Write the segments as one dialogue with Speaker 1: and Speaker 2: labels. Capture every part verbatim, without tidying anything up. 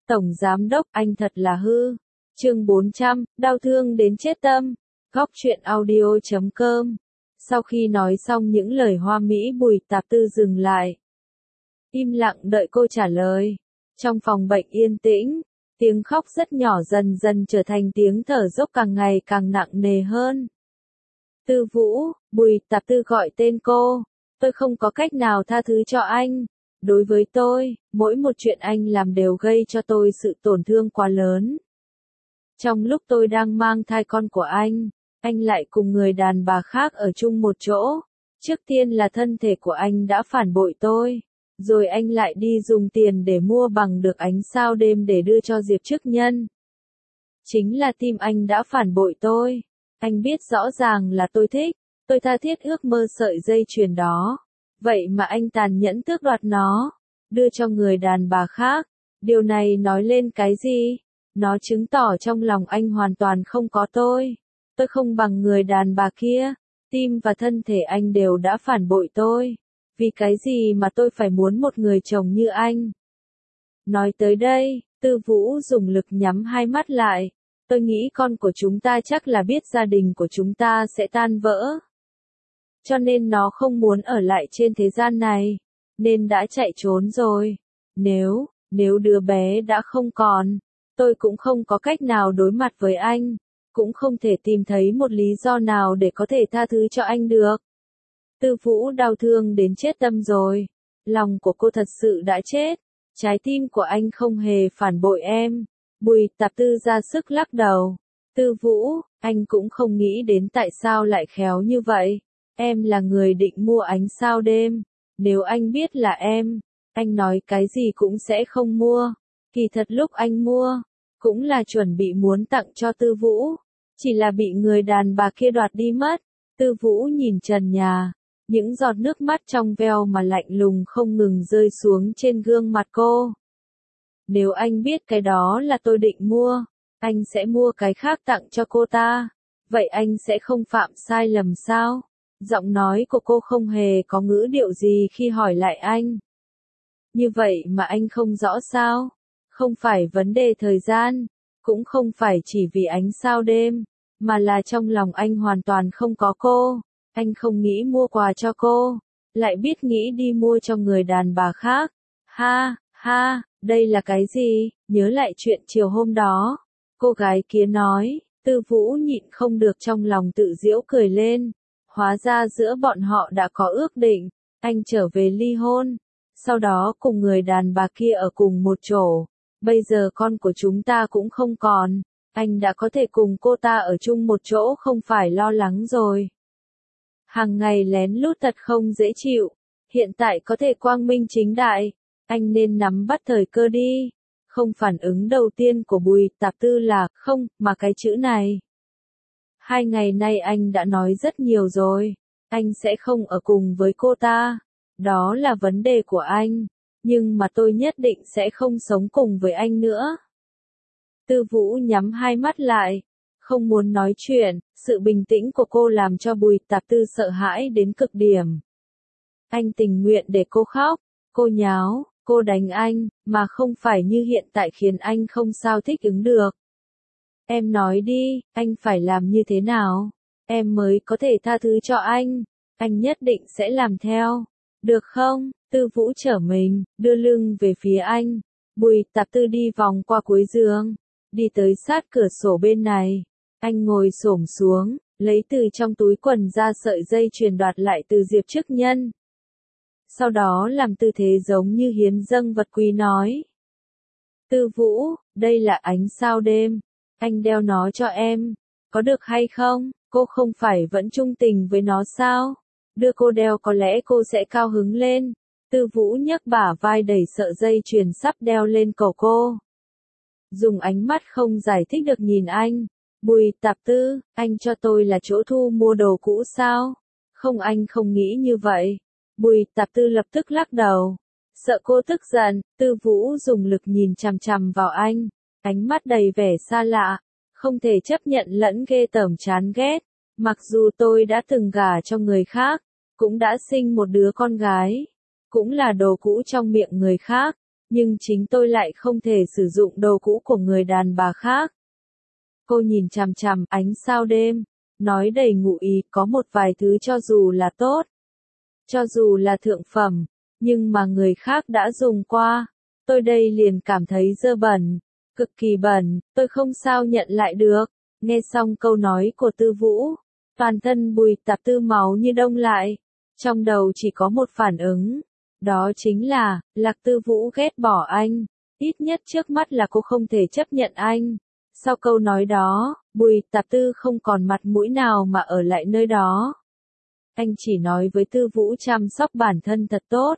Speaker 1: Tổng Giám Đốc, anh thật là hư. Chương bốn trăm, đau thương đến chết tâm. Góc truyện audio chấm com. Sau khi nói xong những lời hoa mỹ, Bùi Tạp Tư dừng lại. Im lặng đợi cô trả lời. Trong phòng bệnh yên tĩnh, tiếng khóc rất nhỏ dần dần trở thành tiếng thở dốc càng ngày càng nặng nề hơn. Tư Vũ, Bùi Tạp Tư gọi tên cô. Tôi không có cách nào tha thứ cho anh. Đối với tôi, mỗi một chuyện anh làm đều gây cho tôi sự tổn thương quá lớn. Trong lúc tôi đang mang thai con của anh, anh lại cùng người đàn bà khác ở chung một chỗ. Trước tiên là thân thể của anh đã phản bội tôi, rồi anh lại đi dùng tiền để mua bằng được ánh sao đêm để đưa cho Diệp Trức Nhân. Chính là tim anh đã phản bội tôi. Anh biết rõ ràng là tôi thích, tôi tha thiết ước mơ sợi dây chuyền đó. Vậy mà anh tàn nhẫn tước đoạt nó, đưa cho người đàn bà khác. Điều này nói lên cái gì? Nó chứng tỏ trong lòng anh hoàn toàn không có tôi. Tôi không bằng người đàn bà kia. Tim và thân thể anh đều đã phản bội tôi. Vì cái gì mà tôi phải muốn một người chồng như anh? Nói tới đây, Tư Vũ dùng lực nhắm hai mắt lại. Tôi nghĩ con của chúng ta chắc là biết gia đình của chúng ta sẽ tan vỡ. Cho nên nó không muốn ở lại trên thế gian này, nên đã chạy trốn rồi. Nếu, nếu đứa bé đã không còn, tôi cũng không có cách nào đối mặt với anh, cũng không thể tìm thấy một lý do nào để có thể tha thứ cho anh được. Tư Vũ đau thương đến chết tâm rồi. Lòng của cô thật sự đã chết. Trái tim của anh không hề phản bội em. Bùi Tạp Tư ra sức lắc đầu. Tư Vũ, anh cũng không nghĩ đến tại sao lại khéo như vậy. Em là người định mua ánh sao đêm. Nếu anh biết là em, anh nói cái gì cũng sẽ không mua. Kỳ thật lúc anh mua, cũng là chuẩn bị muốn tặng cho Tư Vũ. Chỉ là bị người đàn bà kia đoạt đi mất. Tư Vũ nhìn trần nhà. Những giọt nước mắt trong veo mà lạnh lùng không ngừng rơi xuống trên gương mặt cô. Nếu anh biết cái đó là tôi định mua, anh sẽ mua cái khác tặng cho cô ta. Vậy anh sẽ không phạm sai lầm sao? Giọng nói của cô không hề có ngữ điệu gì khi hỏi lại anh. Như vậy mà anh không rõ sao? Không phải vấn đề thời gian, cũng không phải chỉ vì ánh sao đêm, mà là trong lòng anh hoàn toàn không có cô. Anh không nghĩ mua quà cho cô, lại biết nghĩ đi mua cho người đàn bà khác. Ha, ha, đây là cái gì? Nhớ lại chuyện chiều hôm đó. Cô gái kia nói. Tư Vũ nhịn không được trong lòng tự giễu cười lên. Hóa ra giữa bọn họ đã có ước định. Anh trở về ly hôn, sau đó cùng người đàn bà kia ở cùng một chỗ. Bây giờ con của chúng ta cũng không còn. Anh đã có thể cùng cô ta ở chung một chỗ, không phải lo lắng rồi. Hàng ngày lén lút thật không dễ chịu. Hiện tại có thể quang minh chính đại. Anh nên nắm bắt thời cơ đi. Không, phản ứng đầu tiên của Bùi Tạp Tư là không, mà cái chữ này. Hai ngày nay anh đã nói rất nhiều rồi. Anh sẽ không ở cùng với cô ta. Đó là vấn đề của anh. Nhưng mà tôi nhất định sẽ không sống cùng với anh nữa. Tư Vũ nhắm hai mắt lại. Không muốn nói chuyện. Sự bình tĩnh của cô làm cho Bùi Tạp Tư sợ hãi đến cực điểm. Anh tình nguyện để cô khóc. Cô nháo, cô đánh anh, mà không phải như hiện tại khiến anh không sao thích ứng được. Em nói đi, anh phải làm như thế nào? Em mới có thể tha thứ cho anh. Anh nhất định sẽ làm theo. Được không? Tư Vũ trở mình, đưa lưng về phía anh. Bùi Tạp Tư đi vòng qua cuối giường, đi tới sát cửa sổ bên này. Anh ngồi xổm xuống, lấy từ trong túi quần ra sợi dây chuyền đoạt lại từ Diệp Trức Nhân. Sau đó làm tư thế giống như hiến dâng vật quý nói. Tư Vũ, đây là ánh sao đêm. Anh đeo nó cho em. Có được hay không? Cô không phải vẫn trung tình với nó sao? Đưa cô đeo có lẽ cô sẽ cao hứng lên. Tư Vũ nhấc bả vai đẩy sợi dây chuyền sắp đeo lên cổ cô. Dùng ánh mắt không giải thích được nhìn anh. Bùi Tạp Tư, anh cho tôi là chỗ thu mua đồ cũ sao? Không, anh không nghĩ như vậy. Bùi Tạp Tư lập tức lắc đầu. Sợ cô tức giận, Tư Vũ dùng lực nhìn chằm chằm vào anh. Ánh mắt đầy vẻ xa lạ. Không thể chấp nhận lẫn ghê tởm chán ghét. Mặc dù tôi đã từng gả cho người khác, cũng đã sinh một đứa con gái, cũng là đồ cũ trong miệng người khác. nhưng chính tôi lại không thể sử dụng đồ cũ của người đàn bà khác. Cô nhìn chằm chằm ánh sao đêm, nói đầy ngụ ý, có một vài thứ cho dù là tốt, cho dù là thượng phẩm, nhưng mà người khác đã dùng qua, tôi đây liền cảm thấy dơ bẩn, cực kỳ bẩn, tôi không sao nhận lại được. Nghe xong câu nói của Tư Vũ, toàn thân Bùi Tạp Tư máu như đông lại, trong đầu chỉ có một phản ứng, đó chính là, Lạc Tư Vũ ghét bỏ anh, ít nhất trước mắt là cô không thể chấp nhận anh. Sau câu nói đó, Bùi Tạp Tư không còn mặt mũi nào mà ở lại nơi đó. Anh chỉ nói với Tư Vũ chăm sóc bản thân thật tốt,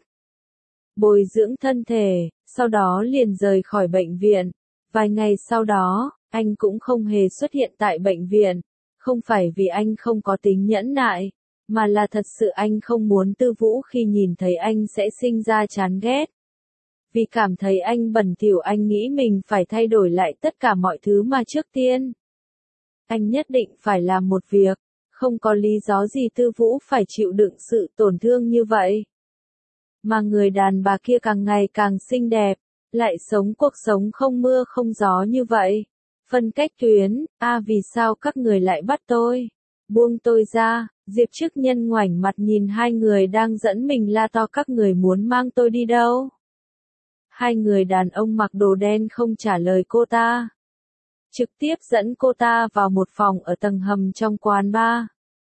Speaker 1: bồi dưỡng thân thể, sau đó liền rời khỏi bệnh viện. Vài ngày sau đó, anh cũng không hề xuất hiện tại bệnh viện, không phải vì anh không có tính nhẫn nại, mà là thật sự anh không muốn Tư Vũ khi nhìn thấy anh sẽ sinh ra chán ghét. Vì cảm thấy anh bẩn thỉu anh nghĩ mình phải thay đổi lại tất cả mọi thứ mà trước tiên. Anh nhất định phải làm một việc, không có lý do gì Tư Vũ phải chịu đựng sự tổn thương như vậy. Mà người đàn bà kia càng ngày càng xinh đẹp, lại sống cuộc sống không mưa không gió như vậy. Phân cách tuyến, a à, vì sao các người lại bắt tôi? Buông tôi ra, Diệp Chức Nhân ngoảnh mặt nhìn hai người đang dẫn mình la to các người muốn mang tôi đi đâu? Hai người đàn ông mặc đồ đen không trả lời cô ta. Trực tiếp dẫn cô ta vào một phòng ở tầng hầm trong quán bar.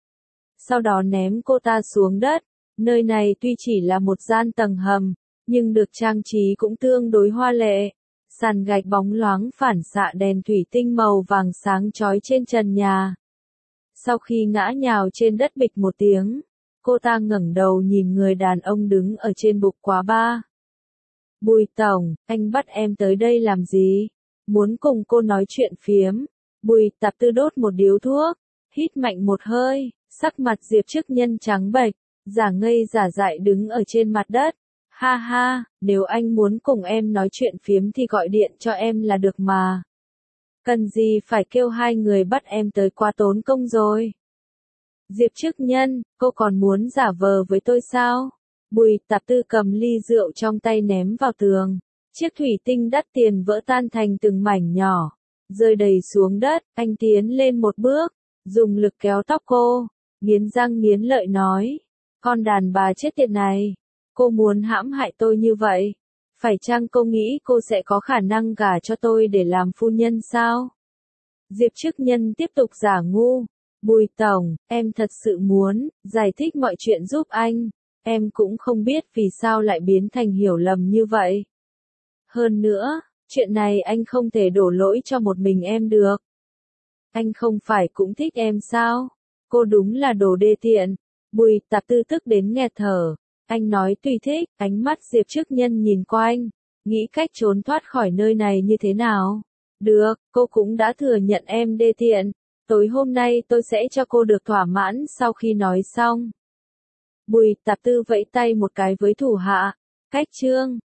Speaker 1: Sau đó ném cô ta xuống đất, nơi này tuy chỉ là một gian tầng hầm, nhưng được trang trí cũng tương đối hoa lệ. Sàn gạch bóng loáng phản xạ đèn thủy tinh màu vàng sáng chói trên trần nhà. Sau khi ngã nhào trên đất bịch một tiếng, cô ta ngẩng đầu nhìn người đàn ông đứng ở trên bục quá ba. Bùi tổng, anh bắt em tới đây làm gì? Muốn cùng cô nói chuyện phiếm. Bùi Tạp Tư đốt một điếu thuốc, hít mạnh một hơi, sắc mặt Diệp Chức Nhân trắng bệch, giả ngây giả dại đứng ở trên mặt đất. Ha ha, nếu anh muốn cùng em nói chuyện phiếm thì gọi điện cho em là được mà. Cần gì phải kêu hai người bắt em tới quá tốn công rồi. Diệp Chức Nhân, cô còn muốn giả vờ với tôi sao? Bùi Tạp Tư cầm ly rượu trong tay ném vào tường. Chiếc thủy tinh đắt tiền vỡ tan thành từng mảnh nhỏ, rơi đầy xuống đất. Anh tiến lên một bước, dùng lực kéo tóc cô, nghiến răng nghiến lợi nói. Con đàn bà chết tiệt này, cô muốn hãm hại tôi như vậy? Phải chăng cô nghĩ cô sẽ có khả năng gả cho tôi để làm phu nhân sao? Diệp Chức Nhân tiếp tục giả ngu. Bùi tổng, em thật sự muốn giải thích mọi chuyện giúp anh. Em cũng không biết vì sao lại biến thành hiểu lầm như vậy. Hơn nữa, chuyện này anh không thể đổ lỗi cho một mình em được. Anh không phải cũng thích em sao? Cô đúng là đồ đê tiện. Bùi Tạp Tư tức đến nghẹt thở. Anh nói tùy thích, ánh mắt Diệp Chức Nhân nhìn qua anh, nghĩ cách trốn thoát khỏi nơi này như thế nào? Được, cô cũng đã thừa nhận em đê tiện. Tối hôm nay tôi sẽ cho cô được thỏa mãn sau khi nói xong. Bùi Tạp Tư vẫy tay một cái với thủ hạ. Cách trương.